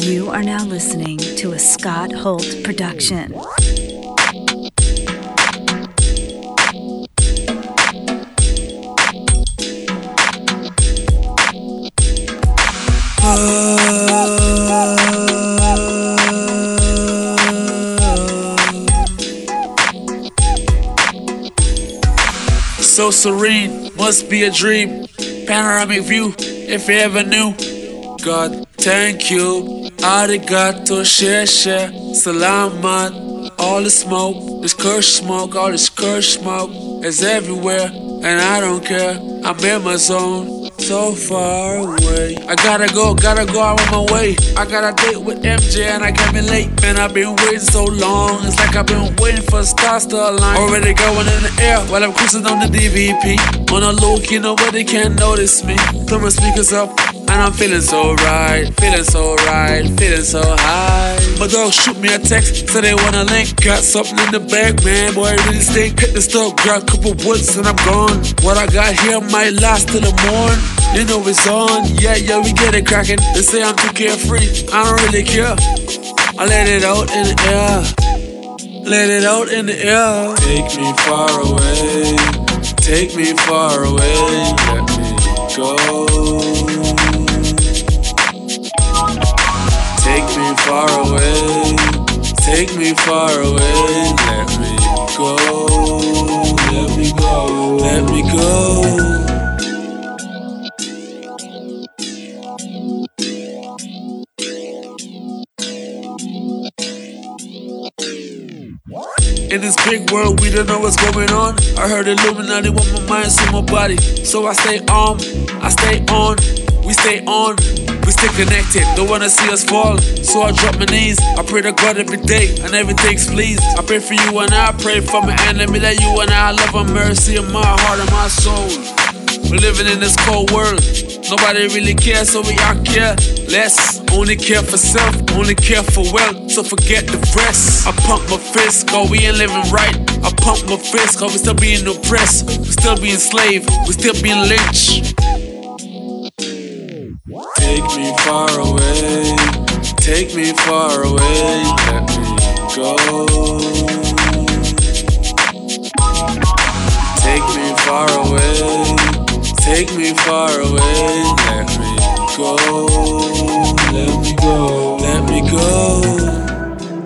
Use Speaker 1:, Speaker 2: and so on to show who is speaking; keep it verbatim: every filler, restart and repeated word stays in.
Speaker 1: You are now listening to a Scott Holt production.
Speaker 2: So serene, must be a dream. Panoramic view, if you ever knew. God, thank you. Arigato, share, share. Salamat. All the smoke, this curse smoke, all this curse smoke is everywhere, and I don't care. I'm in my zone, so far away. I gotta go, gotta go, I'm on my way. I got a date with M J and I came in late. Man, I've been waiting so long. It's like I've been waiting for the stars to align. Already going in the air while I'm cruising on the D V P. On a low key, nobody can notice me. Turn my speakers up and I'm feeling so right. Feeling so right, feeling so high. My dog shoot me a text, so they wanna link. Got something in the bag, man, boy, I really stink. Hit the stove, grab a couple woods and I'm gone. What I got here might last till the morn. You know it's on, yeah, yeah, we get it cracking. They say I'm too carefree, I don't really care. I let it out in the air. Let it out in the air. Take me far away. Take me far away. Let me go. Take me far away. Take me far away. Let me go. Let me go. Let me go. In this big world, we don't know what's going on. I heard Illuminati want my mind, so my body. So I stay on, I stay on, we stay on, we stay connected. Don't wanna see us fall, so I drop my knees. I pray to God every day, and everything's pleased. I pray for you and I pray for my enemy, that you and I love and mercy in my heart and my soul. We're living in this cold world. Nobody really cares, so we are careless. Only care for self, only care for wealth, so forget the rest. I pump my fist, cause we ain't living right. I pump my fist, cause we still being oppressed. We still being slave, we still being lynched. Take me far away, take me far away, let me go.